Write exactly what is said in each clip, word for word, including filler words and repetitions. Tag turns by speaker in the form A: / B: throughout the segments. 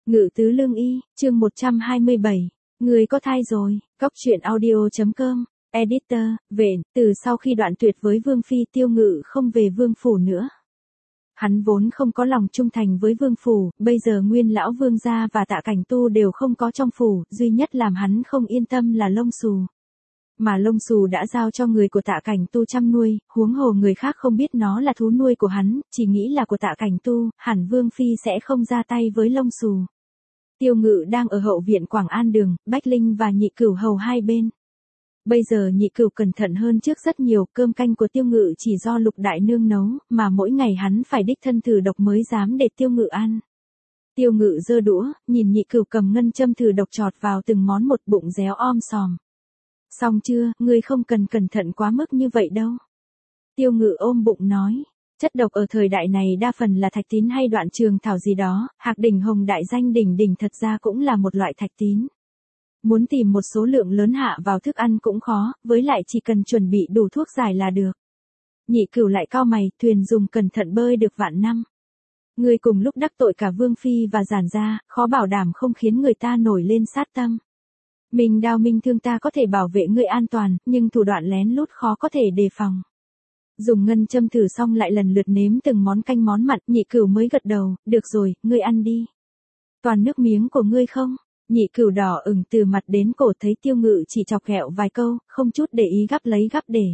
A: Ngự tứ lương y, chương một trăm hai mươi bảy. Người có thai rồi, Cóc truyện audio chấm com, editor, Vện, từ sau khi đoạn tuyệt với Vương Phi Tiêu Ngự không về Vương Phủ nữa. Hắn vốn không có lòng trung thành với Vương Phủ, bây giờ nguyên lão Vương gia và Tạ Cảnh Tu đều không có trong phủ, duy nhất làm hắn không yên tâm là Lông Xù. Mà Lông Xù đã giao cho người của Tạ Cảnh Tu chăm nuôi, huống hồ người khác không biết nó là thú nuôi của hắn, chỉ nghĩ là của Tạ Cảnh Tu, hẳn Vương Phi sẽ không ra tay với Lông Xù. Tiêu Ngự đang ở hậu viện Quảng An Đường, Bách Linh và Nhị Cửu hầu hai bên. Bây giờ Nhị Cửu cẩn thận hơn trước rất nhiều, cơm canh của Tiêu Ngự chỉ do Lục Đại Nương nấu, mà mỗi ngày hắn phải đích thân thử độc mới dám để Tiêu Ngự ăn. Tiêu Ngự giơ đũa, nhìn Nhị Cửu cầm ngân châm thử độc chọt vào từng món một, bụng réo om sòm. Xong chưa, ngươi không cần cẩn thận quá mức như vậy đâu. Tiêu Ngự ôm bụng nói. Chất độc ở thời đại này đa phần là thạch tín hay đoạn trường thảo gì đó, hạc đỉnh hồng đại danh đỉnh đỉnh thật ra cũng là một loại thạch tín. Muốn tìm một số lượng lớn hạ vào thức ăn cũng khó, với lại chỉ cần chuẩn bị đủ thuốc giải là được. Nhị Cửu lại cau mày, thuyền dùng cẩn thận bơi được vạn năm. Ngươi cùng lúc đắc tội cả Vương Phi và Giản gia, khó bảo đảm không khiến người ta nổi lên sát tâm. Mình đao minh thương ta có thể bảo vệ ngươi an toàn, nhưng thủ đoạn lén lút khó có thể đề phòng. Dùng ngân châm thử xong lại lần lượt nếm từng món canh món mặn, Nhị Cửu mới gật đầu, được rồi, ngươi ăn đi. Toàn nước miếng của ngươi không? Nhị Cửu đỏ ửng từ mặt đến cổ, thấy Tiêu Ngự chỉ chọc ghẹo vài câu, không chút để ý gắp lấy gắp để.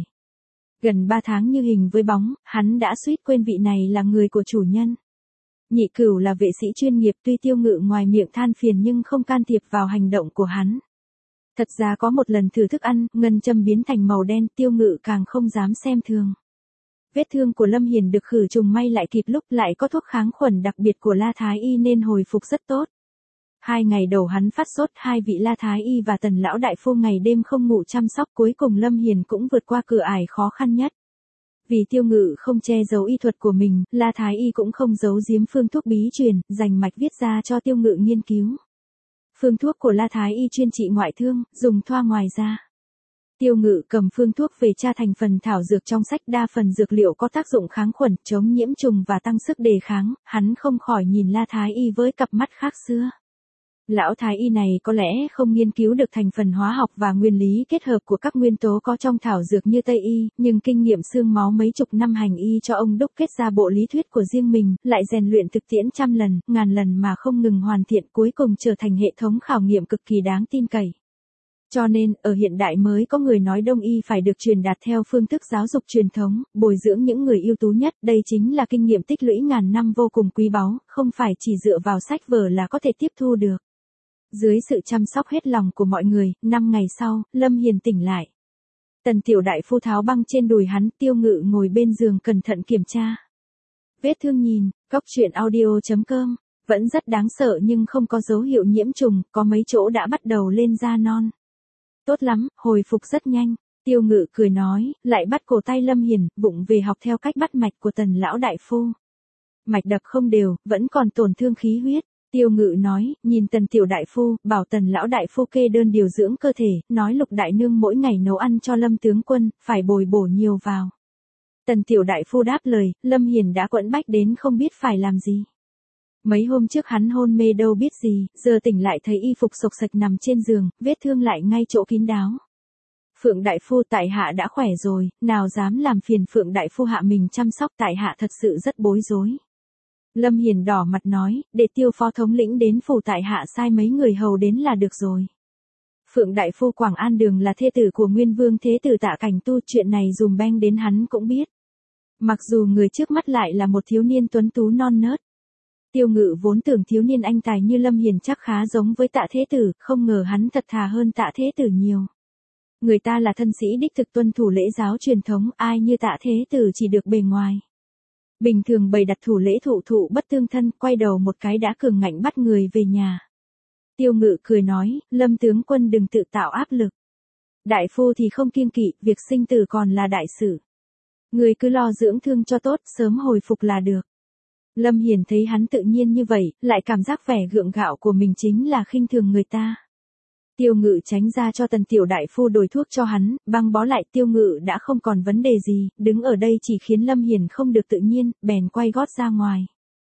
A: Gần ba tháng như hình với bóng, hắn đã suýt quên vị này là người của chủ nhân. Nhị Cửu là vệ sĩ chuyên nghiệp, tuy Tiêu Ngự ngoài miệng than phiền nhưng không can thiệp vào hành động của hắn. Thật ra có một lần thử thức ăn, ngân châm biến thành màu đen, Tiêu Ngự càng không dám xem thường. Vết thương của Lâm Hiền được khử trùng may lại kịp lúc, lại có thuốc kháng khuẩn đặc biệt của La Thái Y nên hồi phục rất tốt. Hai ngày đầu hắn phát sốt, hai vị La Thái Y và Tần lão đại phu ngày đêm không ngủ chăm sóc, cuối cùng Lâm Hiền cũng vượt qua cửa ải khó khăn nhất. Vì Tiêu Ngự không che giấu y thuật của mình, La Thái Y cũng không giấu giếm phương thuốc bí truyền, dành mạch viết ra cho Tiêu Ngự nghiên cứu. Phương thuốc của La Thái Y chuyên trị ngoại thương, dùng thoa ngoài da. Tiêu Ngự cầm phương thuốc về tra thành phần thảo dược trong sách, đa phần dược liệu có tác dụng kháng khuẩn, chống nhiễm trùng và tăng sức đề kháng, hắn không khỏi nhìn La Thái Y với cặp mắt khác xưa. Lão Thái Y này có lẽ không nghiên cứu được thành phần hóa học và nguyên lý kết hợp của các nguyên tố có trong thảo dược như Tây Y, nhưng kinh nghiệm xương máu mấy chục năm hành y cho ông đúc kết ra bộ lý thuyết của riêng mình, lại rèn luyện thực tiễn trăm lần, ngàn lần mà không ngừng hoàn thiện, cuối cùng trở thành hệ thống khảo nghiệm cực kỳ đáng tin cậy. Cho nên, ở hiện đại mới có người nói Đông Y phải được truyền đạt theo phương thức giáo dục truyền thống, bồi dưỡng những người ưu tú nhất, đây chính là kinh nghiệm tích lũy ngàn năm vô cùng quý báu, không phải chỉ dựa vào sách vở là có thể tiếp thu được. Dưới sự chăm sóc hết lòng của mọi người, năm ngày sau, Lâm Hiền tỉnh lại. Tần tiểu đại phu tháo băng trên đùi hắn, Tiêu Ngự ngồi bên giường cẩn thận kiểm tra. Vết thương nhìn, Cóc truyện audio chấm com, vẫn rất đáng sợ nhưng không có dấu hiệu nhiễm trùng, có mấy chỗ đã bắt đầu lên da non. Tốt lắm, hồi phục rất nhanh. Tiêu Ngự cười nói, lại bắt cổ tay Lâm Hiền, bụng về học theo cách bắt mạch của Tần lão đại phu. Mạch đập không đều, vẫn còn tổn thương khí huyết. Tiêu Ngự nói, nhìn Tần tiểu đại phu, bảo Tần lão đại phu kê đơn điều dưỡng cơ thể, nói Lục đại nương mỗi ngày nấu ăn cho Lâm tướng quân, phải bồi bổ nhiều vào. Tần tiểu đại phu đáp lời, Lâm Hiền đã quẫn bách đến không biết phải làm gì. Mấy hôm trước hắn hôn mê đâu biết gì, giờ tỉnh lại thấy y phục sộc sạch nằm trên giường, vết thương lại ngay chỗ kín đáo. Phượng đại phu, tại hạ đã khỏe rồi, nào dám làm phiền Phượng đại phu hạ mình chăm sóc, tại hạ thật sự rất bối rối. Lâm Hiền đỏ mặt nói, để Tiêu phó thống lĩnh đến phủ, tại hạ sai mấy người hầu đến là được rồi. Phượng đại phu, Quảng An Đường là thê tử của Nguyên Vương Thế Tử Tạ Cảnh Tu, chuyện này dùm beng đến hắn cũng biết. Mặc dù người trước mắt lại là một thiếu niên tuấn tú non nớt. Tiêu Ngự vốn tưởng thiếu niên anh tài như Lâm Hiền chắc khá giống với Tạ Thế Tử, không ngờ hắn thật thà hơn Tạ Thế Tử nhiều. Người ta là thân sĩ đích thực tuân thủ lễ giáo truyền thống, ai như Tạ Thế Tử chỉ được bề ngoài. Bình thường bày đặt thủ lễ thụ thụ bất tương thân, quay đầu một cái đã cường ngạnh bắt người về nhà. Tiêu Ngự cười nói, Lâm tướng quân đừng tự tạo áp lực. Đại phu thì không kiêng kỵ, việc sinh tử còn là đại sự. Người cứ lo dưỡng thương cho tốt, sớm hồi phục là được. Lâm Hiền thấy hắn tự nhiên như vậy, lại cảm giác vẻ gượng gạo của mình chính là khinh thường người ta. Tiêu Ngự tránh ra cho Tần tiểu đại phu đổi thuốc cho hắn, băng bó lại. Tiêu Ngự đã không còn vấn đề gì, đứng ở đây chỉ khiến Lâm Hiền không được tự nhiên, bèn quay gót ra ngoài.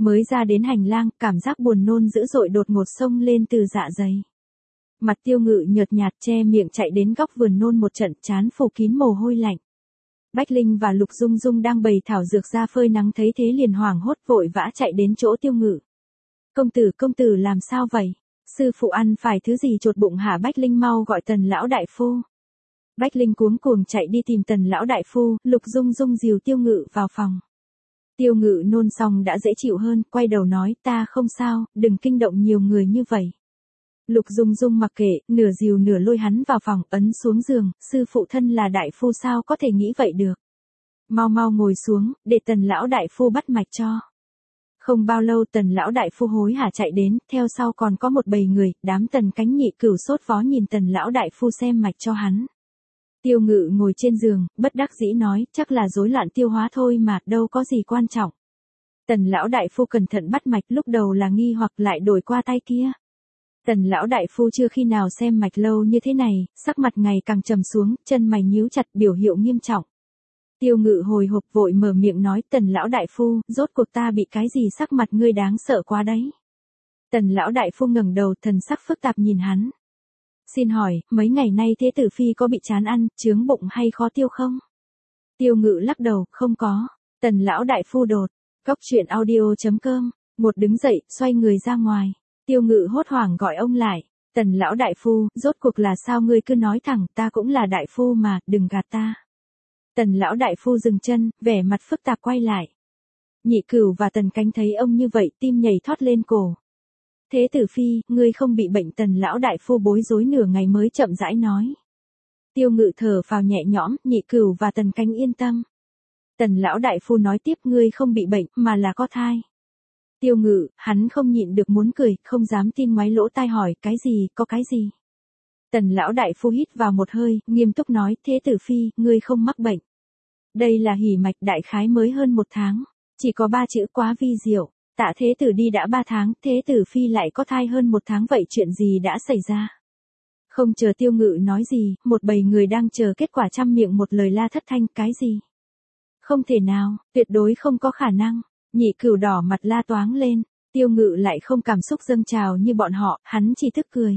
A: Mới ra đến hành lang, cảm giác buồn nôn dữ dội đột ngột xông lên từ dạ dày. Mặt Tiêu Ngự nhợt nhạt che miệng chạy đến góc vườn nôn một trận, trán phủ kín mồ hôi lạnh. Bách Linh và Lục Dung Dung đang bày thảo dược ra phơi nắng thấy thế liền hoảng hốt vội vã chạy đến chỗ Tiêu Ngự. Công tử, công tử làm sao vậy? Sư phụ ăn phải thứ gì chột bụng hả? Bách Linh mau gọi Tần lão đại phu. Bách Linh cuống cuồng chạy đi tìm Tần lão đại phu, Lục Dung Dung dìu Tiêu Ngự vào phòng. Tiêu Ngự nôn xong đã dễ chịu hơn, quay đầu nói ta không sao, đừng kinh động nhiều người như vậy. Lục Dung Dung mặc kệ, nửa dìu nửa lôi hắn vào phòng, ấn xuống giường, sư phụ thân là đại phu sao có thể nghĩ vậy được. Mau mau ngồi xuống, để Tần lão đại phu bắt mạch cho. Không bao lâu Tần lão đại phu hối hả chạy đến, theo sau còn có một bầy người, đám Tần Cánh Nhị Cửu sốt vó nhìn Tần lão đại phu xem mạch cho hắn. Tiêu Ngự ngồi trên giường, bất đắc dĩ nói, chắc là rối loạn tiêu hóa thôi mà, đâu có gì quan trọng. Tần lão đại phu cẩn thận bắt mạch, lúc đầu là nghi hoặc lại đổi qua tay kia. Tần lão đại phu chưa khi nào xem mạch lâu như thế này, sắc mặt ngày càng trầm xuống, chân mày nhíu chặt biểu hiệu nghiêm trọng. Tiêu Ngự hồi hộp vội mở miệng nói, Tần lão đại phu, rốt cuộc ta bị cái gì, sắc mặt ngươi đáng sợ quá đấy. Tần lão đại phu ngẩng đầu, thần sắc phức tạp nhìn hắn. Xin hỏi, mấy ngày nay thế tử phi có bị chán ăn, chướng bụng hay khó tiêu không? Tiêu Ngự lắc đầu, không có. Tần lão đại phu đột. Góc truyện audio chấm com. Một đứng dậy, xoay người ra ngoài. Tiêu Ngự hốt hoảng gọi ông lại. Tần lão đại phu, rốt cuộc là sao ngươi cứ nói thẳng, ta cũng là đại phu mà, đừng gạt ta. Tần lão đại phu dừng chân, vẻ mặt phức tạp quay lại. Nhị Cửu và Tần Cánh thấy ông như vậy, tim nhảy thoát lên cổ. Thế tử phi, ngươi không bị bệnh? Tần lão đại phu bối rối nửa ngày mới chậm rãi nói. Tiêu Ngự thở phào nhẹ nhõm, Nhị Cửu và Tần Cánh yên tâm. Tần lão đại phu nói tiếp, ngươi không bị bệnh, mà là có thai. Tiêu Ngự, hắn không nhịn được muốn cười, không dám tin ngoái lỗ tai hỏi, cái gì, có cái gì? Tần lão đại phu hít vào một hơi, nghiêm túc nói, thế tử phi, ngươi không mắc bệnh. Đây là hỉ mạch, đại khái mới hơn một tháng. Chỉ có ba chữ, quá vi diệu. Tạ thế tử đi đã ba tháng, thế tử phi lại có thai hơn một tháng, vậy chuyện gì đã xảy ra? Không chờ Tiêu Ngự nói gì, một bầy người đang chờ kết quả trăm miệng một lời la thất thanh, cái gì? Không thể nào, tuyệt đối không có khả năng. Nhị Cửu đỏ mặt la toáng lên, Tiêu Ngự lại không cảm xúc dâng trào như bọn họ, hắn chỉ thức cười.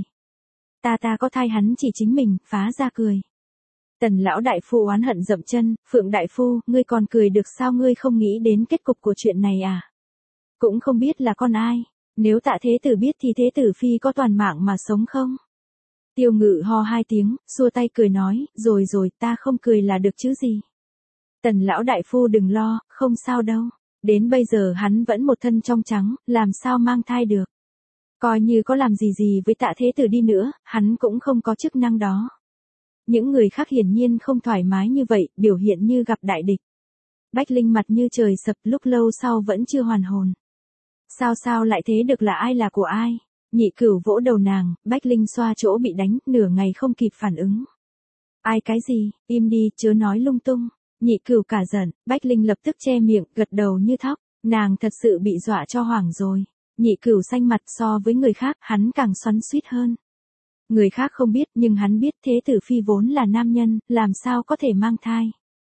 A: Ta ta có thai, hắn chỉ chính mình, phá ra cười. Tần lão đại phu oán hận dậm chân, Phượng đại phu, ngươi còn cười được sao, ngươi không nghĩ đến kết cục của chuyện này à? Cũng không biết là con ai, nếu Tạ thế tử biết thì thế tử phi có toàn mạng mà sống không? Tiêu Ngự ho hai tiếng, xua tay cười nói, rồi rồi, ta không cười là được chứ gì. Tần lão đại phu đừng lo, không sao đâu. Đến bây giờ hắn vẫn một thân trong trắng, làm sao mang thai được. Coi như có làm gì gì với Tạ thế tử đi nữa, hắn cũng không có chức năng đó. Những người khác hiển nhiên không thoải mái như vậy, biểu hiện như gặp đại địch. Bách Linh mặt như trời sập, lúc lâu sau vẫn chưa hoàn hồn. Sao sao lại thế được, là ai là của ai? Nhị Cửu vỗ đầu nàng, Bách Linh xoa chỗ bị đánh, nửa ngày không kịp phản ứng. Ai cái gì, im đi, chớ nói lung tung. Nhị Cửu cả giận, Bách Linh lập tức che miệng, gật đầu như thóc, nàng thật sự bị dọa cho hoảng rồi. Nhị Cửu xanh mặt, so với người khác, hắn càng xoắn xuýt hơn. Người khác không biết, nhưng hắn biết, thế tử phi vốn là nam nhân, làm sao có thể mang thai.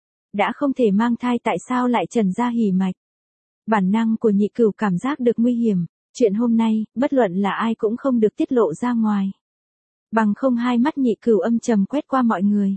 A: Đã không thể mang thai, tại sao lại trần ra hỉ mạch. Bản năng của Nhị Cửu cảm giác được nguy hiểm, chuyện hôm nay, bất luận là ai cũng không được tiết lộ ra ngoài. Bằng không hai mắt Nhị Cửu âm trầm quét qua mọi người.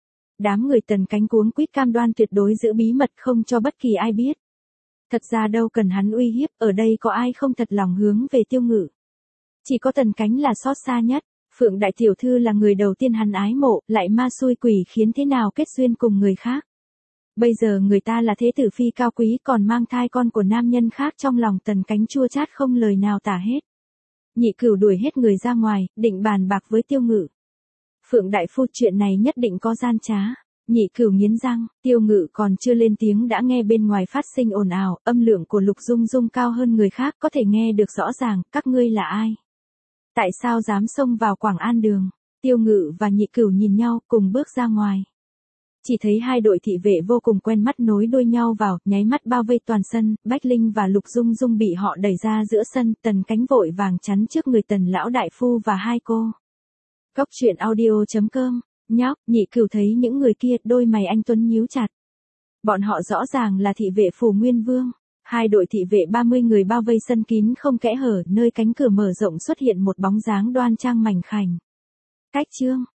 A: Đám người Tần Cánh cuống quýt cam đoan tuyệt đối giữ bí mật, không cho bất kỳ ai biết. Thật ra đâu cần hắn uy hiếp, ở đây có ai không thật lòng hướng về Tiêu Ngự. Chỉ có Tần Cánh là xót xa nhất, Phượng đại tiểu thư là người đầu tiên hắn ái mộ, lại ma xui quỷ khiến thế nào kết duyên cùng người khác. Bây giờ người ta là thế tử phi cao quý còn mang thai con của nam nhân khác, trong lòng Tần Cánh chua chát không lời nào tả hết. Nhị Cửu đuổi hết người ra ngoài, định bàn bạc với Tiêu Ngự. Phượng đại phu, chuyện này nhất định có gian trá. Nhị Cửu nghiến răng, Tiêu Ngự còn chưa lên tiếng đã nghe bên ngoài phát sinh ồn ào, âm lượng của Lục Dung Dung cao hơn người khác, có thể nghe được rõ ràng, các ngươi là ai? Tại sao dám xông vào Quảng An đường? Tiêu Ngự và Nhị Cửu nhìn nhau, cùng bước ra ngoài. Chỉ thấy hai đội thị vệ vô cùng quen mắt nối đuôi nhau vào, nháy mắt bao vây toàn sân, Bách Linh và Lục Dung Dung bị họ đẩy ra giữa sân, Tần Cánh vội vàng chắn trước người Tần lão đại phu và hai cô. Góc truyện audio chấm com. Nhóc, Nhị Cửu thấy những người kia, đôi mày anh tuấn nhíu chặt. Bọn họ rõ ràng là thị vệ phủ Nguyên Vương. Hai đội thị vệ ba mươi người bao vây sân kín không kẽ hở, nơi cánh cửa mở rộng xuất hiện một bóng dáng đoan trang mảnh khảnh. Cách chương